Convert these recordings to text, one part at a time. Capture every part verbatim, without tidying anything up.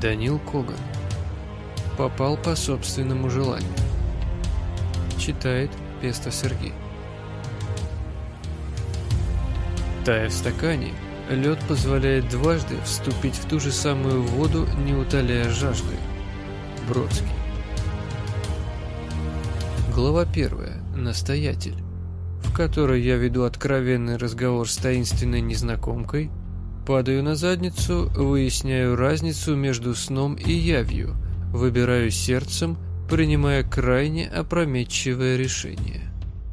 Данил Коган. Попал по собственному желанию. Читает Песто Сергей. Тая в стакане, лед позволяет дважды вступить в ту же самую воду, не утоляя жажды. Бродский. Глава первая. Настоятель, в которой я веду откровенный разговор с таинственной незнакомкой, падаю на задницу, выясняю разницу между сном и явью, выбираю сердцем, принимая крайне опрометчивое решение.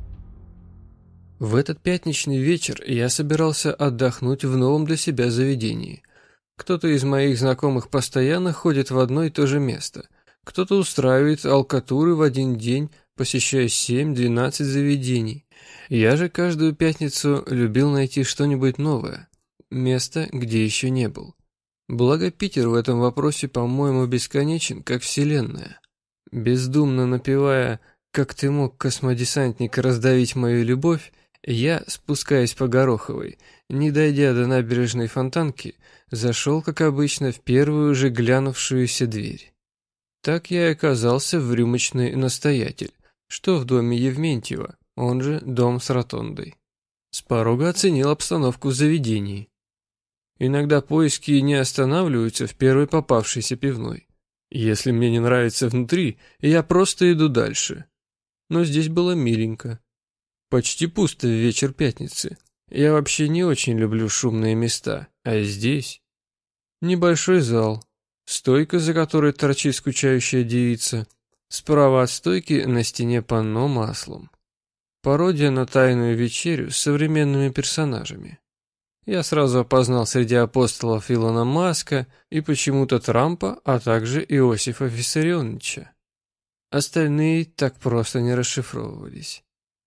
В этот пятничный вечер я собирался отдохнуть в новом для себя заведении. Кто-то из моих знакомых постоянно ходит в одно и то же место. Кто-то устраивает алкатуры в один день, посещая семь-двенадцать заведений. Я же каждую пятницу любил найти что-нибудь новое. Место, где еще не был. Благо Питер в этом вопросе, по-моему, бесконечен, как вселенная. Бездумно напевая «Как ты мог, космодесантник, раздавить мою любовь», я, спускаясь по Гороховой, не дойдя до набережной Фонтанки, зашел, как обычно, в первую же глянувшуюся дверь. Так я и оказался в рюмочной «Настоятель», что в доме Евментьева, он же дом с ротондой. С порога оценил обстановку в заведении. Иногда поиски не останавливаются в первой попавшейся пивной. Если мне не нравится внутри, я просто иду дальше. Но здесь было миленько. Почти пусто в вечер пятницы. Я вообще не очень люблю шумные места, а здесь... Небольшой зал, стойка, за которой торчит скучающая девица, справа от стойки на стене панно маслом. Пародия на тайную вечерю с современными персонажами. Я сразу опознал среди апостолов Илона Маска и почему-то Трампа, а также Иосифа Виссарионовича. Остальные так просто не расшифровывались.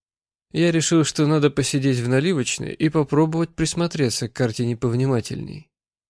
Я решил, что надо посидеть в наливочной и попробовать присмотреться к картине повнимательней.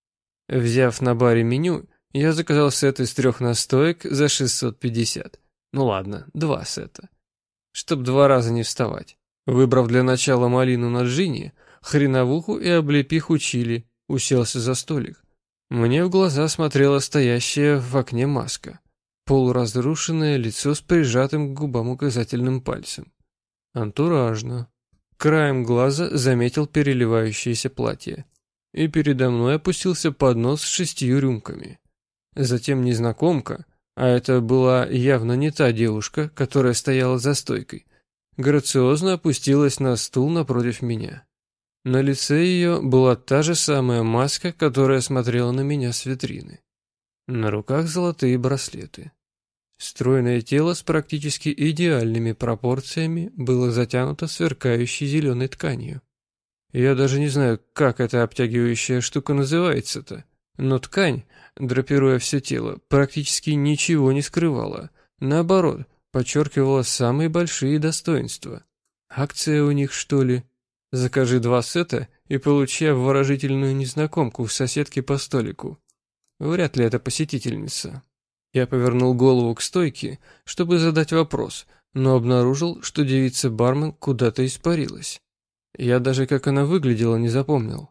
Взяв на баре меню, я заказал сет из трех настоек за шестьсот пятьдесят. Ну ладно, два сета. Чтоб два раза не вставать. Выбрав для начала малину на джине, хреновуху и облепиху чили, уселся за столик. Мне в глаза смотрела стоящая в окне маска. Полуразрушенное лицо с прижатым к губам указательным пальцем. Антуражно. Краем глаза заметил переливающееся платье. И передо мной опустился поднос с шестью рюмками. Затем незнакомка, а это была явно не та девушка, которая стояла за стойкой, грациозно опустилась на стул напротив меня. На лице ее была та же самая маска, которая смотрела на меня с витрины. На руках золотые браслеты. Стройное тело с практически идеальными пропорциями было затянуто сверкающей зеленой тканью. Я даже не знаю, как эта обтягивающая штука называется-то, но ткань, драпируя все тело, практически ничего не скрывала. Наоборот, подчеркивала самые большие достоинства. Акция у них, что ли? Закажи два сета и получи обворожительную незнакомку в соседке по столику. Вряд ли это посетительница. Я повернул голову к стойке, чтобы задать вопрос, но обнаружил, что девица-бармен куда-то испарилась. Я даже как она выглядела не запомнил.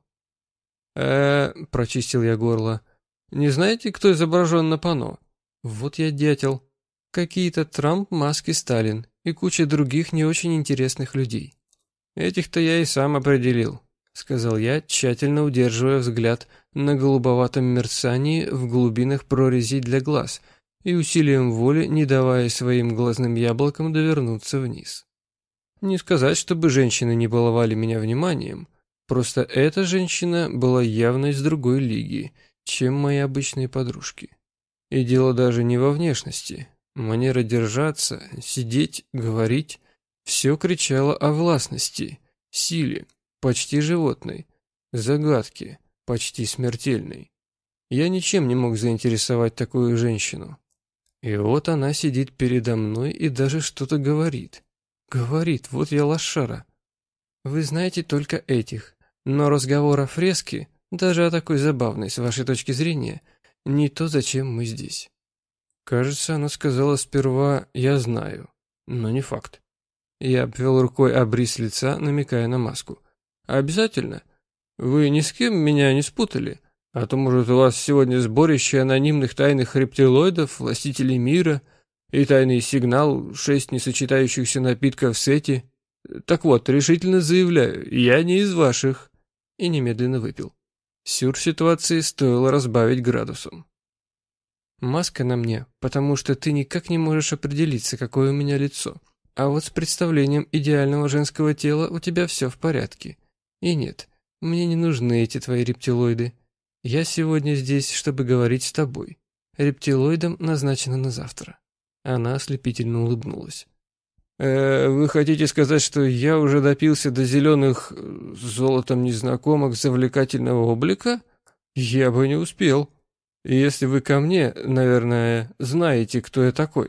э прочистил я горло. «Не знаете, кто изображен на панно?» Вот я дятел. Какие-то Трамп, Маск и Сталин, и куча других не очень интересных людей. «Этих-то я и сам определил», — сказал я, тщательно удерживая взгляд на голубоватом мерцании в глубинах прорезей для глаз и усилием воли не давая своим глазным яблокам довернуться вниз. Не сказать, чтобы женщины не баловали меня вниманием, просто эта женщина была явно из другой лиги, чем мои обычные подружки. И дело даже не во внешности. Манера держаться, сидеть, говорить — все кричало о властности, силе, почти животной, загадке, почти смертельной. Я ничем не мог заинтересовать такую женщину. И вот она сидит передо мной и даже что-то говорит. Говорит, вот я лошара. Вы знаете только этих, но разговор о фреске, даже о такой забавной, с вашей точки зрения, не то, зачем мы здесь. Кажется, она сказала сперва «я знаю», но не факт. Я обвел рукой обрис лица, намекая на маску. «Обязательно? Вы ни с кем меня не спутали? А то, может, у вас сегодня сборище анонимных тайных рептилоидов, властителей мира и тайный сигнал, шесть несочетающихся напитков в сете. Так вот, решительно заявляю, я не из ваших. И немедленно выпил. Сюр ситуации стоило разбавить градусом. Маска на мне, потому что ты никак не можешь определиться, какое у меня лицо. А вот с представлением идеального женского тела у тебя все в порядке. И нет, мне не нужны эти твои рептилоиды. Я сегодня здесь, чтобы говорить с тобой. Рептилоидам назначено на завтра. Она ослепительно улыбнулась. «Э, вы хотите сказать, что я уже допился до зеленых э, с золотом незнакомок завлекательного облика? Я бы не успел. Если вы ко мне, наверное, знаете, кто я такой».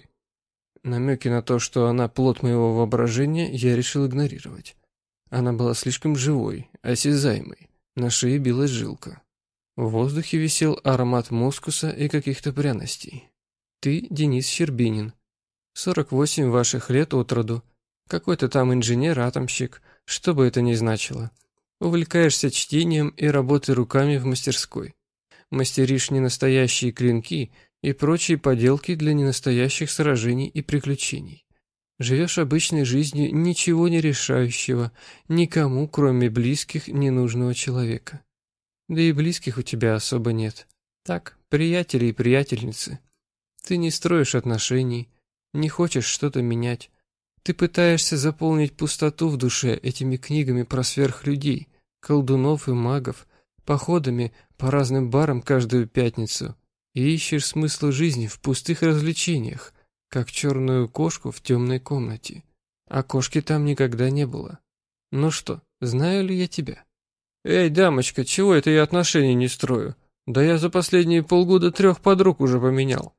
Намеки на то, что она плод моего воображения, я решил игнорировать. Она была слишком живой, осязаемой. На шее билась жилка. В воздухе висел аромат мускуса и каких-то пряностей. Ты Денис Щербинин. сорок восемь ваших лет от роду. Какой-то там инженер-атомщик, что бы это ни значило. Увлекаешься чтением и работой руками в мастерской. Мастеришь ненастоящие клинки и прочие поделки для ненастоящих сражений и приключений. Живешь обычной жизнью ничего не решающего, никому, кроме близких, ненужного человека. Да и близких у тебя особо нет. Так, приятели и приятельницы. Ты не строишь отношений, не хочешь что-то менять. Ты пытаешься заполнить пустоту в душе этими книгами про сверхлюдей, колдунов и магов, походами по разным барам каждую пятницу и ищешь смысл жизни в пустых развлечениях, как черную кошку в темной комнате. А кошки там никогда не было. Ну что, знаю ли я тебя? Эй, дамочка, чего это я отношений не строю? Да я за последние полгода трех подруг уже поменял.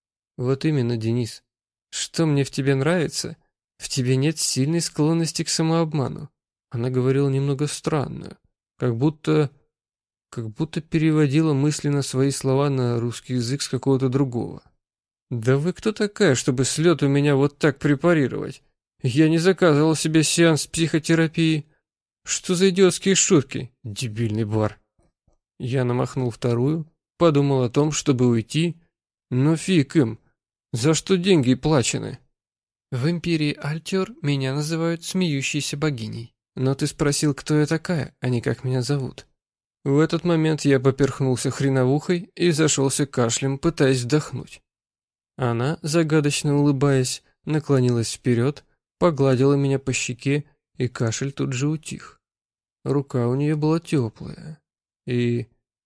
Вот именно, Денис. Что мне в тебе нравится? В тебе нет сильной склонности к самообману. Она говорила немного странно, как будто... как будто переводила мысленно свои слова на русский язык с какого-то другого. «Да вы кто такая, чтобы с лету меня вот так препарировать? Я не заказывал себе сеанс психотерапии. Что за идиотские шутки? Дебильный бар». Я намахнул вторую, подумал о том, чтобы уйти, но фиг им, за что деньги плачены. В империи Альтер меня называют смеющейся богиней. Но ты спросил, кто я такая, а не как меня зовут. В этот момент я поперхнулся хреновухой и зашелся кашлем, пытаясь вдохнуть. Она, загадочно улыбаясь, наклонилась вперед, погладила меня по щеке, и кашель тут же утих. Рука у нее была теплая и,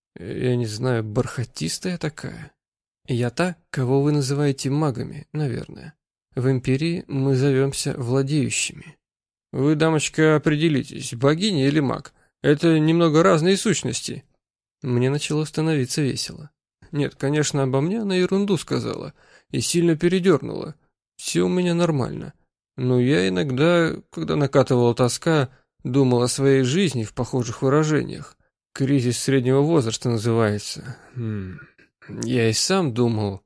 я не знаю, бархатистая такая. Я та, кого вы называете магами, наверное. В империи мы зовемся владеющими. Вы, дамочка, определитесь, богиня или маг? Это немного разные сущности. Мне начало становиться весело. Нет, конечно, обо мне она ерунду сказала и сильно передернула. Все у меня нормально. Но я иногда, когда накатывала тоска, думал о своей жизни в похожих выражениях. Кризис среднего возраста называется. Хм. Я и сам думал...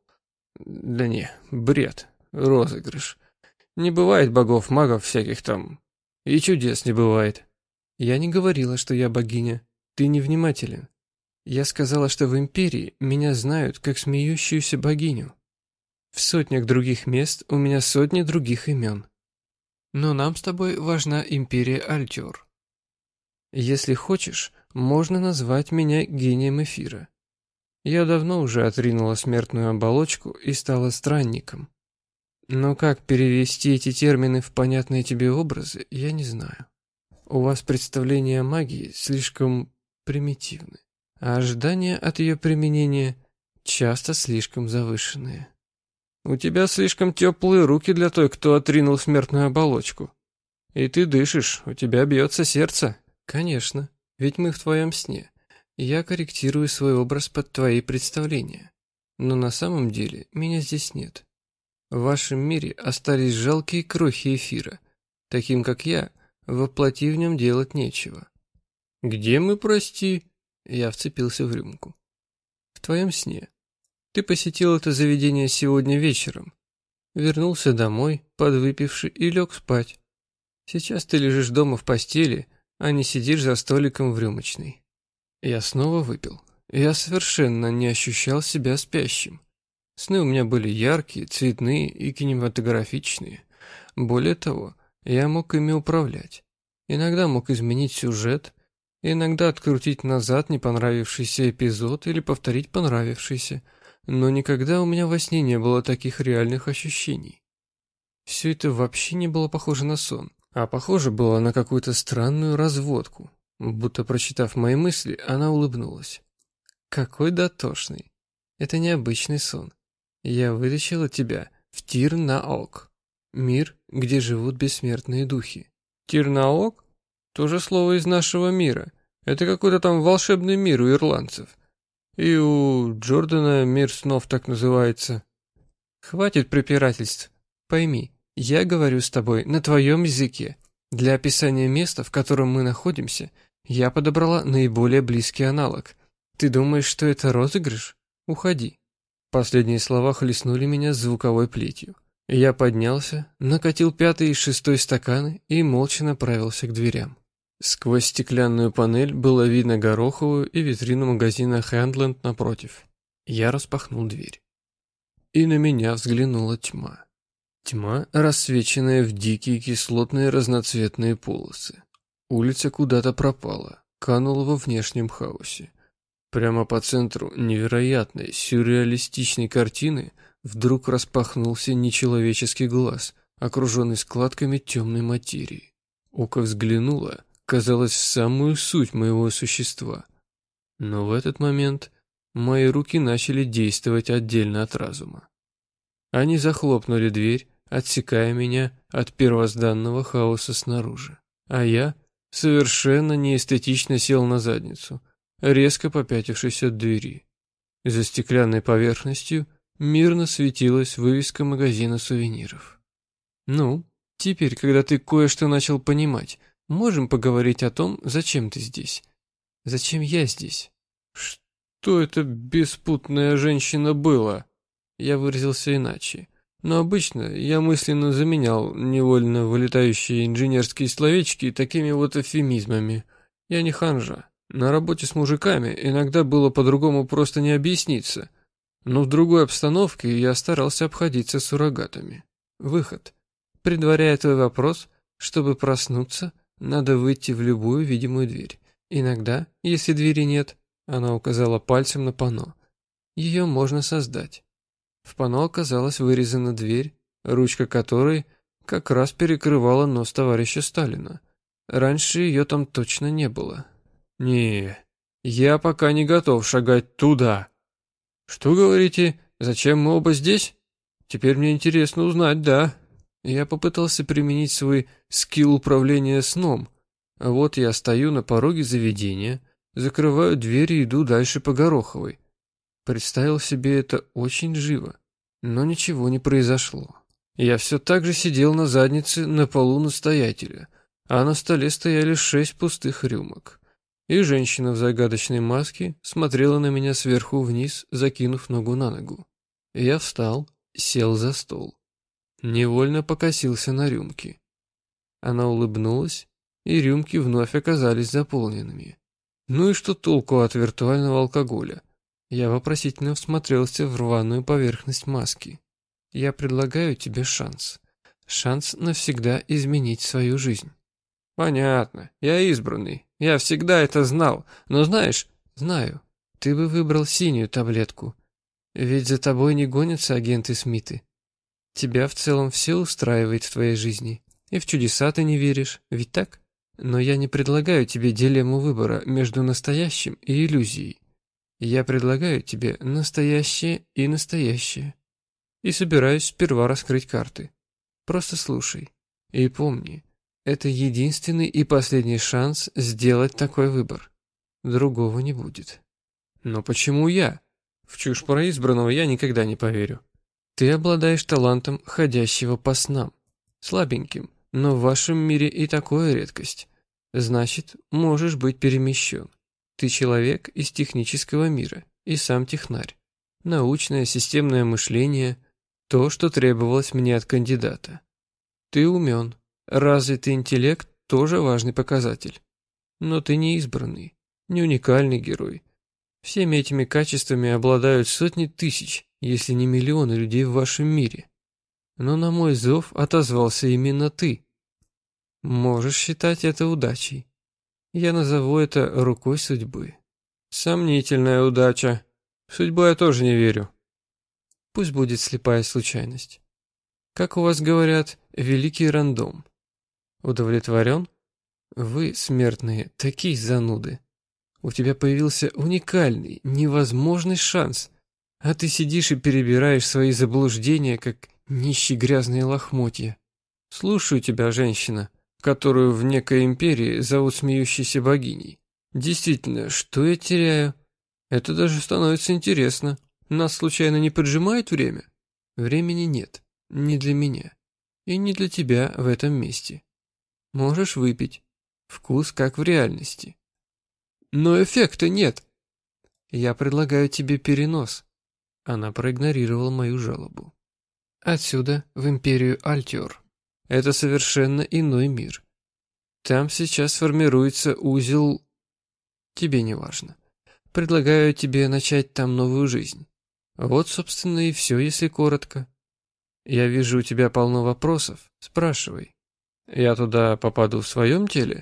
Да не, бред, розыгрыш. Не бывает богов-магов всяких там. И чудес не бывает. Я не говорила, что я богиня. Ты невнимателен. Я сказала, что в империи меня знают как смеющуюся богиню. В сотнях других мест у меня сотни других имен. Но нам с тобой важна империя Альтер. Если хочешь, можно назвать меня гением эфира. Я давно уже отринула смертную оболочку и стала странником. Но как перевести эти термины в понятные тебе образы, я не знаю. У вас представления о магии слишком примитивны, а ожидания от ее применения часто слишком завышенные. У тебя слишком теплые руки для той, кто отринул смертную оболочку. И ты дышишь, у тебя бьется сердце. Конечно, ведь мы в твоем сне. Я корректирую свой образ под твои представления. Но на самом деле меня здесь нет. В вашем мире остались жалкие крохи эфира. Таким, как я, воплоти в нем делать нечего. Где мы, прости? Я вцепился в рюмку. В твоем сне. Ты посетил это заведение сегодня вечером. Вернулся домой, подвыпивший, и лег спать. Сейчас ты лежишь дома в постели, а не сидишь за столиком в рюмочной. Я снова выпил. Я совершенно не ощущал себя спящим. Сны у меня были яркие, цветные и кинематографичные. Более того, я мог ими управлять. Иногда мог изменить сюжет, иногда открутить назад не понравившийся эпизод или повторить понравившийся, но никогда у меня во сне не было таких реальных ощущений. Все это вообще не было похоже на сон, а похоже было на какую-то странную разводку. Будто прочитав мои мысли, она улыбнулась. «Какой дотошный! Это необычный сон. Я вытащила тебя в Тир-на-Ок, мир, где живут бессмертные духи». «Тир-на-Ок? Тоже слово из нашего мира. Это какой-то там волшебный мир у ирландцев. И у Джордана мир снов так называется». «Хватит препирательств. Пойми, я говорю с тобой на твоем языке. Для описания места, в котором мы находимся, я подобрала наиболее близкий аналог. Ты думаешь, что это розыгрыш? Уходи». Последние слова хлестнули меня звуковой плетью. Я поднялся, накатил пятый и шестой стаканы и молча направился к дверям. Сквозь стеклянную панель было видно Гороховую и витрину магазина «Хэндленд» напротив. Я распахнул дверь. И на меня взглянула тьма. Тьма, рассвеченная в дикие кислотные разноцветные полосы. Улица куда-то пропала, канула во внешнем хаосе. Прямо по центру невероятной, сюрреалистичной картины вдруг распахнулся нечеловеческий глаз, окруженный складками темной материи. Око взглянуло, казалось, в самую суть моего существа. Но в этот момент мои руки начали действовать отдельно от разума. Они захлопнули дверь, отсекая меня от первозданного хаоса снаружи. А я совершенно неэстетично сел на задницу, резко попятившись от двери. За стеклянной поверхностью мирно светилась вывеска магазина сувениров. «Ну, теперь, когда ты кое-что начал понимать, можем поговорить о том, зачем ты здесь? Зачем я здесь?» «Что это беспутная женщина была?» Я выразился иначе. Но обычно я мысленно заменял невольно вылетающие инженерские словечки такими вот эвфемизмами. Я не ханжа. На работе с мужиками иногда было по-другому просто не объясниться. Но в другой обстановке я старался обходиться суррогатами. Выход. Предваряя твой вопрос, чтобы проснуться, надо выйти в любую видимую дверь. Иногда, если двери нет, она указала пальцем на панно, ее можно создать. В панно оказалась вырезана дверь, ручка которой как раз перекрывала нос товарища Сталина. Раньше ее там точно не было. Не, я пока не готов шагать туда. Что говорите, зачем мы оба здесь? Теперь мне интересно узнать, да. Я попытался применить свой скилл управления сном. А вот я стою на пороге заведения, закрываю дверь и иду дальше по Гороховой. Представил себе это очень живо, но ничего не произошло. Я все так же сидел на заднице на полу настоятеля, а на столе стояли шесть пустых рюмок. И женщина в загадочной маске смотрела на меня сверху вниз, закинув ногу на ногу. Я встал, сел за стол. Невольно покосился на рюмки. Она улыбнулась, и рюмки вновь оказались заполненными. Ну и что толку от виртуального алкоголя? Я вопросительно всмотрелся в рваную поверхность маски. Я предлагаю тебе шанс. Шанс навсегда изменить свою жизнь. Понятно. Я избранный. Я всегда это знал. Но знаешь... Знаю. Ты бы выбрал синюю таблетку. Ведь за тобой не гонятся агенты Смиты. Тебя в целом все устраивает в твоей жизни. И в чудеса ты не веришь. Ведь так? Но я не предлагаю тебе дилемму выбора между настоящим и иллюзией. Я предлагаю тебе настоящее и настоящее. И собираюсь сперва раскрыть карты. Просто слушай. И помни, это единственный и последний шанс сделать такой выбор. Другого не будет. Но почему я? В чушь про избранного я никогда не поверю. Ты обладаешь талантом ходящего по снам. Слабеньким, но в вашем мире и такое редкость. Значит, можешь быть перемещен. Ты человек из технического мира и сам технарь. Научное системное мышление – то, что требовалось мне от кандидата. Ты умен. Развитый интеллект – тоже важный показатель. Но ты не избранный, не уникальный герой. Всеми этими качествами обладают сотни тысяч, если не миллионы людей в вашем мире. Но на мой зов отозвался именно ты. Можешь считать это удачей. Я назову это рукой судьбы. Сомнительная удача. В судьбу я тоже не верю. Пусть будет слепая случайность. Как у вас говорят, великий рандом. Удовлетворен? Вы, смертные, такие зануды. У тебя появился уникальный, невозможный шанс, а ты сидишь и перебираешь свои заблуждения, как нищие грязные лохмотья. Слушаю тебя, женщина, которую в некой империи зовут смеющейся богиней. Действительно, что я теряю? Это даже становится интересно. Нас случайно не поджимает время? Времени нет. Не для меня. И не для тебя в этом месте. Можешь выпить. Вкус как в реальности. Но эффекта нет. Я предлагаю тебе перенос. Она проигнорировала мою жалобу. Отсюда в империю Альтиор. Это совершенно иной мир. Там сейчас формируется узел... Тебе не важно. Предлагаю тебе начать там новую жизнь. Вот, собственно, и все, если коротко. Я вижу, у тебя полно вопросов. Спрашивай. Я туда попаду в своем теле?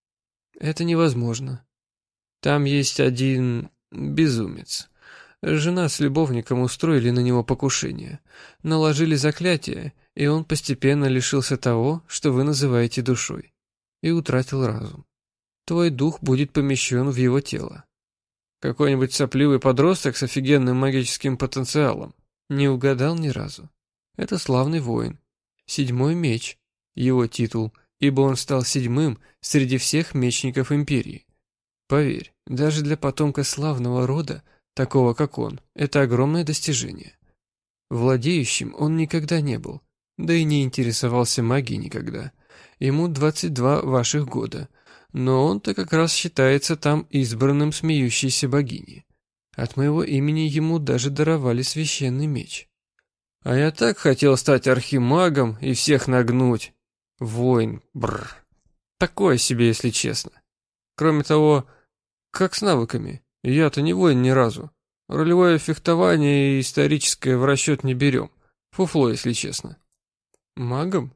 Это невозможно. Там есть один безумец. Жена с любовником устроили на него покушение. Наложили заклятие, и он постепенно лишился того, что вы называете душой, и утратил разум. Твой дух будет помещен в его тело. Какой-нибудь сопливый подросток с офигенным магическим потенциалом. Не угадал ни разу. Это славный воин. Седьмой меч. Его титул, ибо он стал седьмым среди всех мечников империи. Поверь, даже для потомка славного рода, такого как он, это огромное достижение. Владеющим он никогда не был, да и не интересовался магией никогда. Ему двадцать два ваших года, но он-то как раз считается там избранным смеющейся богини. От моего имени ему даже даровали священный меч. А я так хотел стать архимагом и всех нагнуть. Воин, бррр. Такое себе, если честно. Кроме того, как с навыками? Я-то не воин ни разу. Ролевое фехтование и историческое в расчет не берем. Фуфло, если честно. Магом?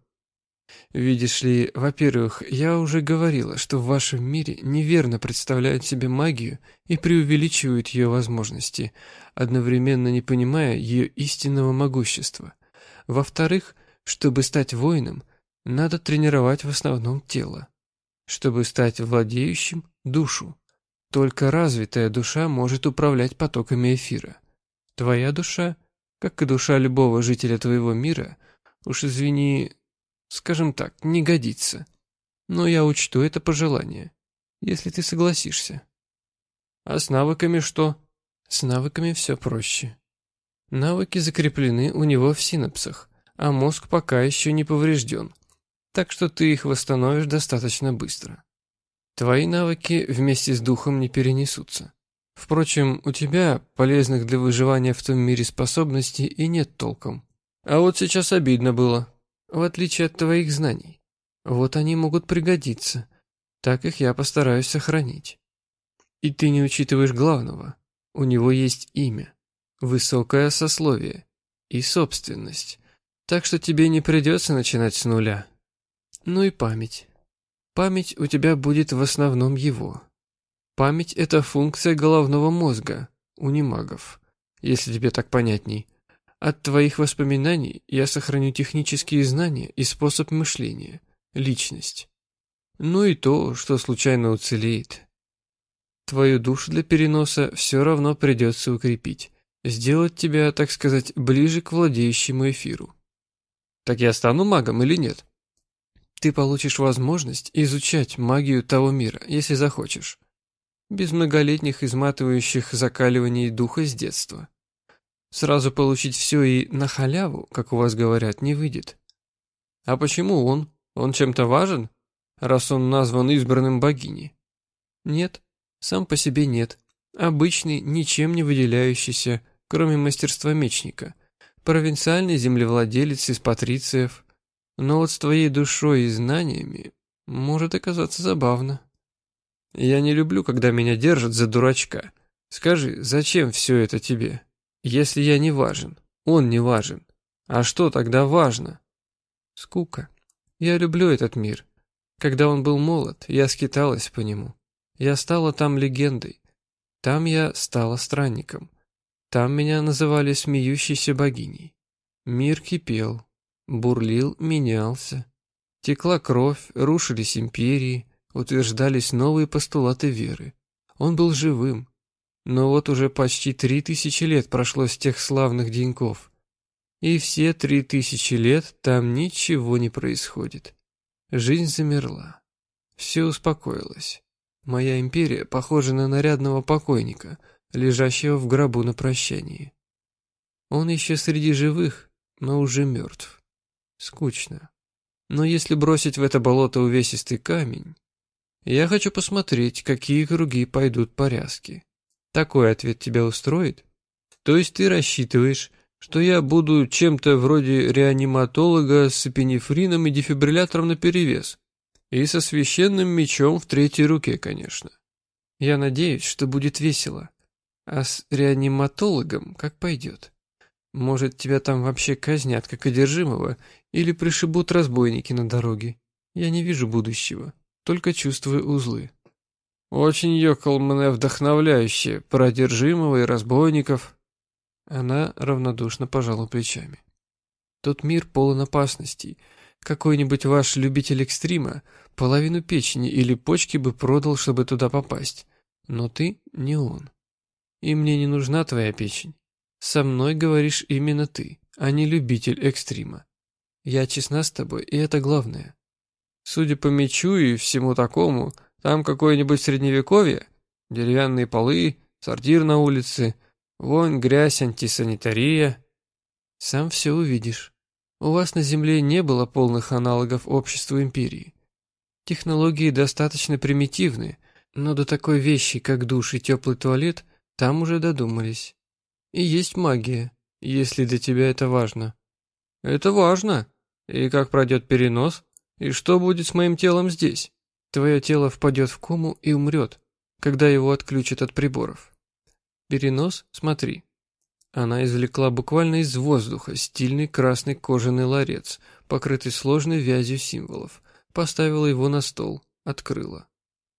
Видишь ли, во-первых, я уже говорила, что в вашем мире неверно представляют себе магию и преувеличивают ее возможности, одновременно не понимая ее истинного могущества. Во-вторых, чтобы стать воином, надо тренировать в основном тело. Чтобы стать владеющим – душу. Только развитая душа может управлять потоками эфира. Твоя душа, как и душа любого жителя твоего мира, уж извини, скажем так, не годится. Но я учту это пожелание, если ты согласишься. А с навыками что? С навыками все проще. Навыки закреплены у него в синапсах, а мозг пока еще не поврежден. Так что ты их восстановишь достаточно быстро. Твои навыки вместе с духом не перенесутся. Впрочем, у тебя полезных для выживания в том мире способностей и нет толком. А вот сейчас обидно было, в отличие от твоих знаний. Вот они могут пригодиться, так их я постараюсь сохранить. И ты не учитываешь главного. У него есть имя, высокое сословие и собственность, так что тебе не придется начинать с нуля. Ну и память. Память у тебя будет в основном его. Память – это функция головного мозга, у немагов, если тебе так понятней. От твоих воспоминаний я сохраню технические знания и способ мышления, личность. Ну и то, что случайно уцелеет. Твою душу для переноса все равно придется укрепить, сделать тебя, так сказать, ближе к владеющему эфиру. Так я стану магом или нет? Ты получишь возможность изучать магию того мира, если захочешь. Без многолетних изматывающих закаливаний духа с детства. Сразу получить все и на халяву, как у вас говорят, не выйдет. А почему он? Он чем-то важен, раз он назван избранным богиней? Нет, сам по себе нет. Обычный, ничем не выделяющийся, кроме мастерства мечника. Провинциальный землевладелец из патрициев. Но вот с твоей душой и знаниями может оказаться забавно. Я не люблю, когда меня держат за дурачка. Скажи, зачем все это тебе? Если я не важен, он не важен. А что тогда важно? Скука. Я люблю этот мир. Когда он был молод, я скиталась по нему. Я стала там легендой. Там я стала странником. Там меня называли смеющейся богиней. Мир кипел, бурлил, менялся. Текла кровь, рушились империи, утверждались новые постулаты веры. Он был живым. Но вот уже почти три тысячи лет прошло с тех славных деньков. И все три тысячи лет там ничего не происходит. Жизнь замерла. Все успокоилось. Моя империя похожа на нарядного покойника, лежащего в гробу на прощании. Он еще среди живых, но уже мертв. Скучно. Но если бросить в это болото увесистый камень... Я хочу посмотреть, какие круги пойдут по ряске. Такой ответ тебя устроит? То есть ты рассчитываешь, что я буду чем-то вроде реаниматолога с эпинефрином и дефибриллятором наперевес? И со священным мечом в третьей руке, конечно. Я надеюсь, что будет весело. А с реаниматологом как пойдет. Может, тебя там вообще казнят, как одержимого, или пришибут разбойники на дороге. Я не вижу будущего, только чувствую узлы. Очень, ёкал мне, вдохновляюще, про одержимого и разбойников. Она равнодушно пожала плечами. Тот мир полон опасностей. Какой-нибудь ваш любитель экстрима половину печени или почки бы продал, чтобы туда попасть. Но ты не он. И мне не нужна твоя печень. Со мной говоришь именно ты, а не любитель экстрима. Я честна с тобой, и это главное. Судя по мечу и всему такому, там какое-нибудь средневековье, деревянные полы, сортир на улице, вонь, грязь, антисанитария. Сам все увидишь. У вас на Земле не было полных аналогов общества империи. Технологии достаточно примитивны, но до такой вещи, как душ и теплый туалет, там уже додумались. И есть магия, если для тебя это важно. Это важно. И как пройдет перенос? И что будет с моим телом здесь? Твое тело впадет в кому и умрет, когда его отключат от приборов. Перенос, смотри. Она извлекла буквально из воздуха стильный красный кожаный ларец, покрытый сложной вязью символов, поставила его на стол, открыла.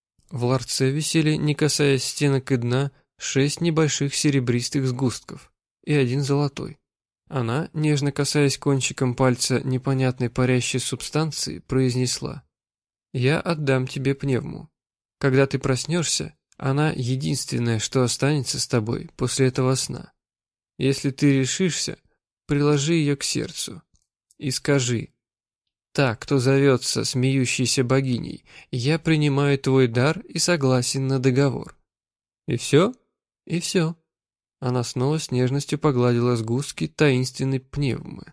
В ларце висели, не касаясь стенок и дна, шесть небольших серебристых сгустков и один золотой. Она, нежно касаясь кончиком пальца непонятной парящей субстанции, произнесла: «Я отдам тебе пневму. Когда ты проснешься, она единственное, что останется с тобой после этого сна. Если ты решишься, приложи ее к сердцу и скажи: та, кто зовется смеющейся богиней, я принимаю твой дар и согласен на договор». И все? И все. Она снова с нежностью погладила сгустки таинственной пневмы.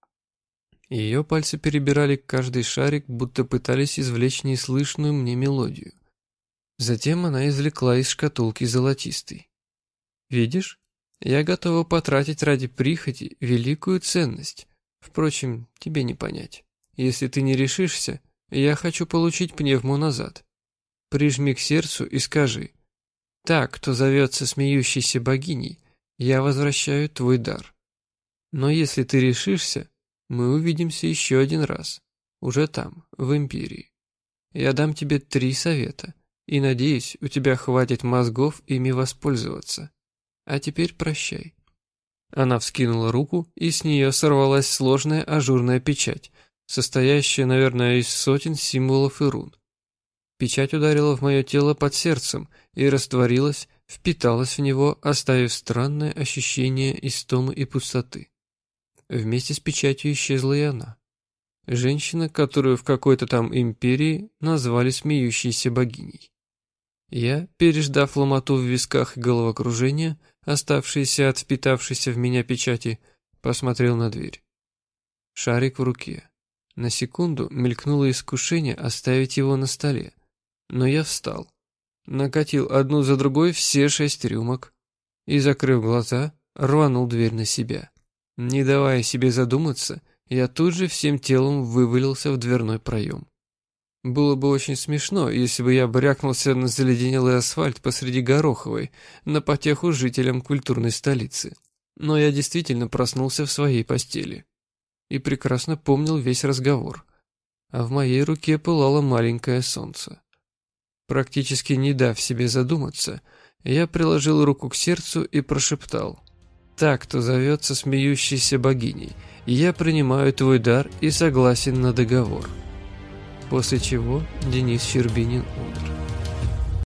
Ее пальцы перебирали каждый шарик, будто пытались извлечь неслышную мне мелодию. Затем она извлекла из шкатулки золотистый. «Видишь? Я готова потратить ради прихоти великую ценность. Впрочем, тебе не понять. Если ты не решишься, я хочу получить пневму назад. Прижми к сердцу и скажи: та, кто зовется смеющейся богиней, я возвращаю твой дар. Но если ты решишься, мы увидимся еще один раз, уже там, в Империи. Я дам тебе три совета, и, надеюсь, у тебя хватит мозгов ими воспользоваться. А теперь прощай». Она вскинула руку, и с нее сорвалась сложная ажурная печать, состоящая, наверное, из сотен символов и рун. Печать ударила в мое тело под сердцем и растворилась, впиталась в него, оставив странное ощущение истомы и пустоты. Вместе с печатью исчезла и она. Женщина, которую в какой-то там империи назвали смеющейся богиней. Я, переждав ломоту в висках и головокружение, оставшееся от впитавшейся в меня печати, посмотрел на дверь. Шарик в руке. На секунду мелькнуло искушение оставить его на столе. Но я встал, накатил одну за другой все шесть рюмок и, закрыв глаза, рванул дверь на себя. Не давая себе задуматься, я тут же всем телом вывалился в дверной проем. Было бы очень смешно, если бы я брякнулся на заледенелый асфальт посреди Гороховой, на потеху жителям культурной столицы. Но я действительно проснулся в своей постели. И прекрасно помнил весь разговор. А в моей руке пылало маленькое солнце. Практически не дав себе задуматься, я приложил руку к сердцу и прошептал: «Так, кто зовется смеющейся богиней, я принимаю твой дар и согласен на договор». После чего Денис Щербинин умер.